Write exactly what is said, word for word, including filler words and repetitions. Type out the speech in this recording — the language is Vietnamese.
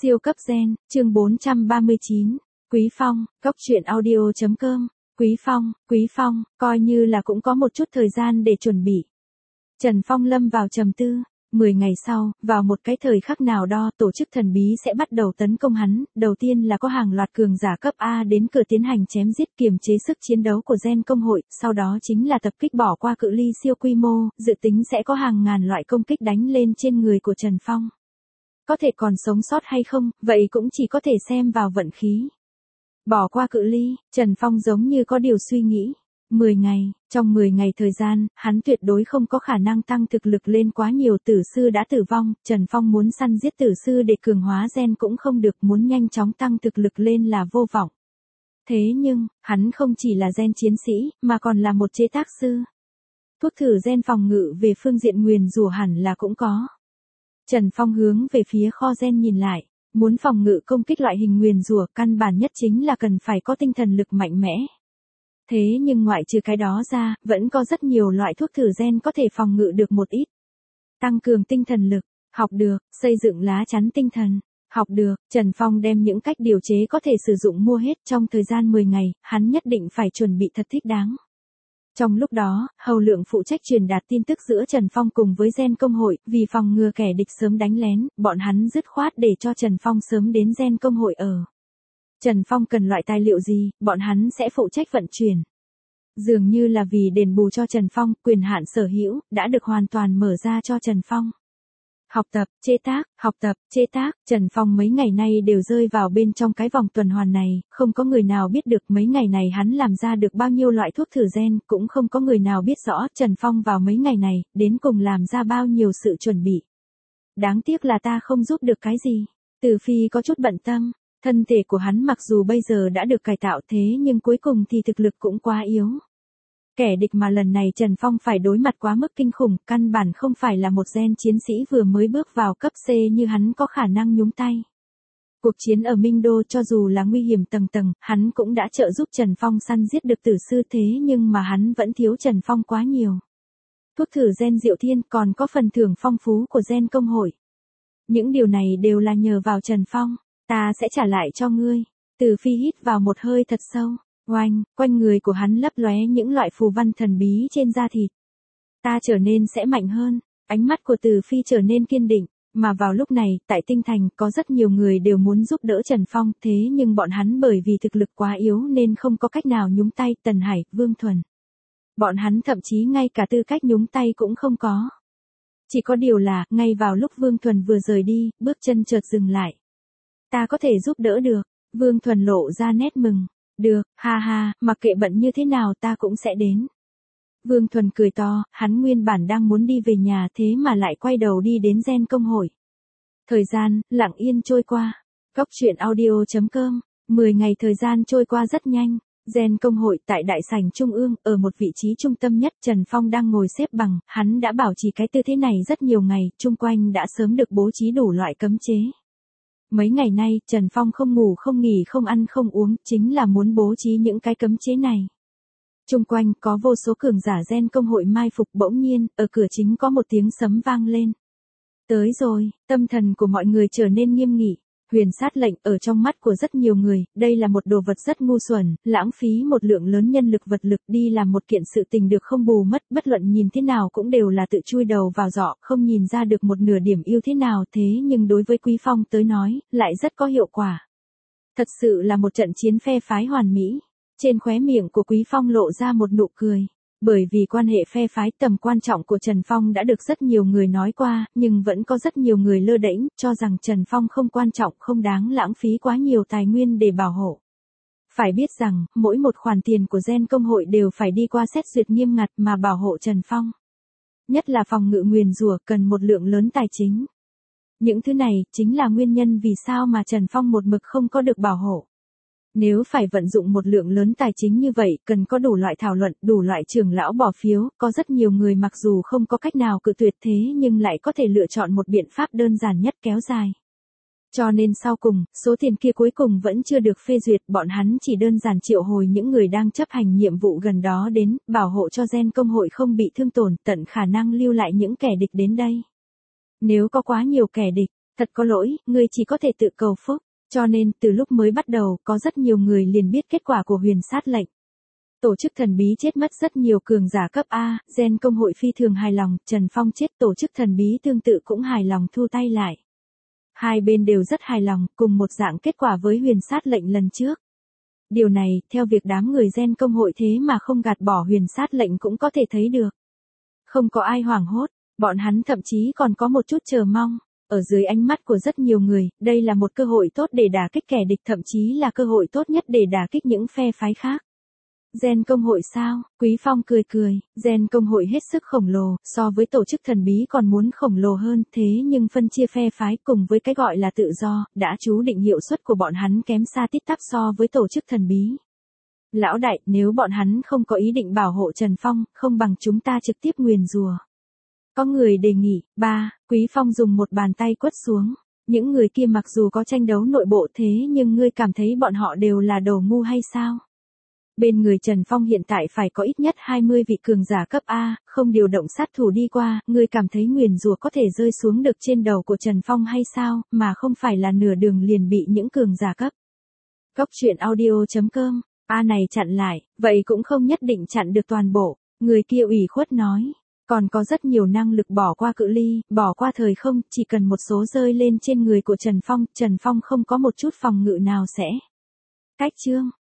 Siêu cấp gen, chương bốn trăm ba mươi chín. Quý Phong, Cốc Truyện Audio chấm com. Quý Phong, Quý Phong, coi như là cũng có một chút thời gian để chuẩn bị. Trần Phong lâm vào trầm tư. Mười ngày sau, vào một cái thời khắc nào đó, tổ chức thần bí sẽ bắt đầu tấn công hắn. Đầu tiên là có hàng loạt cường giả cấp A đến cửa tiến hành chém giết kiềm chế sức chiến đấu của gen công hội, sau đó chính là tập kích bỏ qua cự ly siêu quy mô, dự tính sẽ có hàng ngàn loại công kích đánh lên trên người của Trần Phong. Có thể còn sống sót hay không, vậy cũng chỉ có thể xem vào vận khí. Bỏ qua cự ly, Trần Phong giống như có điều suy nghĩ. mười ngày, trong mười ngày thời gian, hắn tuyệt đối không có khả năng tăng thực lực lên quá nhiều. Tử sư đã tử vong, Trần Phong muốn săn giết tử sư để cường hóa gen cũng không được, muốn nhanh chóng tăng thực lực lên là vô vọng. Thế nhưng, hắn không chỉ là gen chiến sĩ, mà còn là một chế tác sư. Thuốc thử gen phòng ngự về phương diện nguyền rủa hẳn là cũng có. Trần Phong hướng về phía kho gen nhìn lại, muốn phòng ngự công kích loại hình nguyền rủa, căn bản nhất chính là cần phải có tinh thần lực mạnh mẽ. Thế nhưng ngoại trừ cái đó ra, vẫn có rất nhiều loại thuốc thử gen có thể phòng ngự được một ít. Tăng cường tinh thần lực, học được, xây dựng lá chắn tinh thần, học được. Trần Phong đem những cách điều chế có thể sử dụng mua hết. Trong thời gian mười ngày, hắn nhất định phải chuẩn bị thật thích đáng. Trong lúc đó, Hầu Lượng phụ trách truyền đạt tin tức giữa Trần Phong cùng với gen công hội, vì phòng ngừa kẻ địch sớm đánh lén, bọn hắn dứt khoát để cho Trần Phong sớm đến gen công hội ở. Trần Phong cần loại tài liệu gì, bọn hắn sẽ phụ trách vận chuyển. Dường như là vì đền bù cho Trần Phong, quyền hạn sở hữu đã được hoàn toàn mở ra cho Trần Phong. Học tập, chế tác, học tập, chế tác, Trần Phong mấy ngày nay đều rơi vào bên trong cái vòng tuần hoàn này, không có người nào biết được mấy ngày này hắn làm ra được bao nhiêu loại thuốc thử gen, cũng không có người nào biết rõ Trần Phong vào mấy ngày này, đến cùng làm ra bao nhiêu sự chuẩn bị. Đáng tiếc là ta không giúp được cái gì. Từ Phi có chút bận tâm, thân thể của hắn mặc dù bây giờ đã được cải tạo thế nhưng cuối cùng thì thực lực cũng quá yếu. Kẻ địch mà lần này Trần Phong phải đối mặt quá mức kinh khủng, căn bản không phải là một gen chiến sĩ vừa mới bước vào cấp C như hắn có khả năng nhúng tay. Cuộc chiến ở Minh Đô cho dù là nguy hiểm tầng tầng, hắn cũng đã trợ giúp Trần Phong săn giết được tử sư, thế nhưng mà hắn vẫn thiếu Trần Phong quá nhiều. Thuốc thử gen Diệu Thiên còn có phần thưởng phong phú của gen công hội. Những điều này đều là nhờ vào Trần Phong, ta sẽ trả lại cho ngươi. Từ Phi hít vào một hơi thật sâu. Oanh, quanh người của hắn lấp lóe những loại phù văn thần bí trên da thịt. Ta trở nên sẽ mạnh hơn, ánh mắt của Từ Phi trở nên kiên định, mà vào lúc này, tại Tinh Thành, có rất nhiều người đều muốn giúp đỡ Trần Phong, thế nhưng bọn hắn bởi vì thực lực quá yếu nên không có cách nào nhúng tay. Tần Hải, Vương Thuần. Bọn hắn thậm chí ngay cả tư cách nhúng tay cũng không có. Chỉ có điều là, ngay vào lúc Vương Thuần vừa rời đi, bước chân chợt dừng lại. Ta có thể giúp đỡ được, Vương Thuần lộ ra nét mừng. Được, ha ha, mặc kệ bận như thế nào ta cũng sẽ đến. Vương Thuần cười to, hắn nguyên bản đang muốn đi về nhà thế mà lại quay đầu đi đến gen công hội. Thời gian, lặng yên trôi qua. Cốc Truyện Audio chấm com. Mười ngày thời gian trôi qua rất nhanh. Gen công hội tại đại sảnh trung ương, ở một vị trí trung tâm nhất, Trần Phong đang ngồi xếp bằng, hắn đã bảo trì cái tư thế này rất nhiều ngày, chung quanh đã sớm được bố trí đủ loại cấm chế. Mấy ngày nay, Trần Phong không ngủ không nghỉ không ăn không uống, chính là muốn bố trí những cái cấm chế này. Chung quanh có vô số cường giả gen công hội mai phục. Bỗng nhiên, ở cửa chính có một tiếng sấm vang lên. Tới rồi, tâm thần của mọi người trở nên nghiêm nghị. Huyền sát lệnh ở trong mắt của rất nhiều người, đây là một đồ vật rất ngu xuẩn, lãng phí một lượng lớn nhân lực vật lực đi làm một kiện sự tình được không bù mất, bất luận nhìn thế nào cũng đều là tự chui đầu vào giỏ, không nhìn ra được một nửa điểm yêu thế nào, thế nhưng đối với Quý Phong tới nói, lại rất có hiệu quả. Thật sự là một trận chiến phe phái hoàn mỹ. Trên khóe miệng của Quý Phong lộ ra một nụ cười. Bởi vì quan hệ phe phái, tầm quan trọng của Trần Phong đã được rất nhiều người nói qua, nhưng vẫn có rất nhiều người lơ đễnh, cho rằng Trần Phong không quan trọng, không đáng lãng phí quá nhiều tài nguyên để bảo hộ. Phải biết rằng, mỗi một khoản tiền của gen công hội đều phải đi qua xét duyệt nghiêm ngặt mà bảo hộ Trần Phong. Nhất là phòng ngự nguyền rủa cần một lượng lớn tài chính. Những thứ này, chính là nguyên nhân vì sao mà Trần Phong một mực không có được bảo hộ. Nếu phải vận dụng một lượng lớn tài chính như vậy, cần có đủ loại thảo luận, đủ loại trưởng lão bỏ phiếu, có rất nhiều người mặc dù không có cách nào cự tuyệt thế nhưng lại có thể lựa chọn một biện pháp đơn giản nhất kéo dài. Cho nên sau cùng, số tiền kia cuối cùng vẫn chưa được phê duyệt, bọn hắn chỉ đơn giản triệu hồi những người đang chấp hành nhiệm vụ gần đó đến, bảo hộ cho gen công hội không bị thương tổn, tận khả năng lưu lại những kẻ địch đến đây. Nếu có quá nhiều kẻ địch, Thật có lỗi, ngươi chỉ có thể tự cầu phúc. Cho nên, từ lúc mới bắt đầu, có rất nhiều người liền biết kết quả của huyền sát lệnh. Tổ chức thần bí chết mất rất nhiều cường giả cấp A, gen công hội phi thường hài lòng, Trần Phong chết tổ chức thần bí tương tự cũng hài lòng thu tay lại. Hai bên đều rất hài lòng, cùng một dạng kết quả với huyền sát lệnh lần trước. Điều này, theo việc đám người gen công hội thế mà không gạt bỏ huyền sát lệnh cũng có thể thấy được. Không có ai hoảng hốt, bọn hắn thậm chí còn có một chút chờ mong. Ở dưới ánh mắt của rất nhiều người, đây là một cơ hội tốt để đả kích kẻ địch, thậm chí là cơ hội tốt nhất để đả kích những phe phái khác. Gen công hội sao? Quý Phong cười cười, gen công hội hết sức khổng lồ, so với tổ chức thần bí còn muốn khổng lồ hơn, thế nhưng phân chia phe phái cùng với cái gọi là tự do, đã chú định hiệu suất của bọn hắn kém xa tít tắp so với tổ chức thần bí. Lão đại, nếu bọn hắn không có ý định bảo hộ Trần Phong, không bằng chúng ta trực tiếp nguyền rủa. Có người đề nghị, ba, Quý Phong dùng một bàn tay quất xuống. Những người kia mặc dù có tranh đấu nội bộ thế nhưng ngươi cảm thấy bọn họ đều là đồ ngu hay sao? Bên người Trần Phong hiện tại phải có ít nhất hai mươi vị cường giả cấp A, không điều động sát thủ đi qua, ngươi cảm thấy nguyền rủa có thể rơi xuống được trên đầu của Trần Phong hay sao, mà không phải là nửa đường liền bị những cường giả cấp. Góc truyện audio chấm com, A này chặn lại, vậy cũng không nhất định chặn được toàn bộ, người kia ủy khuất nói. Còn có rất nhiều năng lực bỏ qua cự ly, bỏ qua thời không, chỉ cần một số rơi lên trên người của Trần Phong, Trần Phong không có một chút phòng ngự nào sẽ cách chương.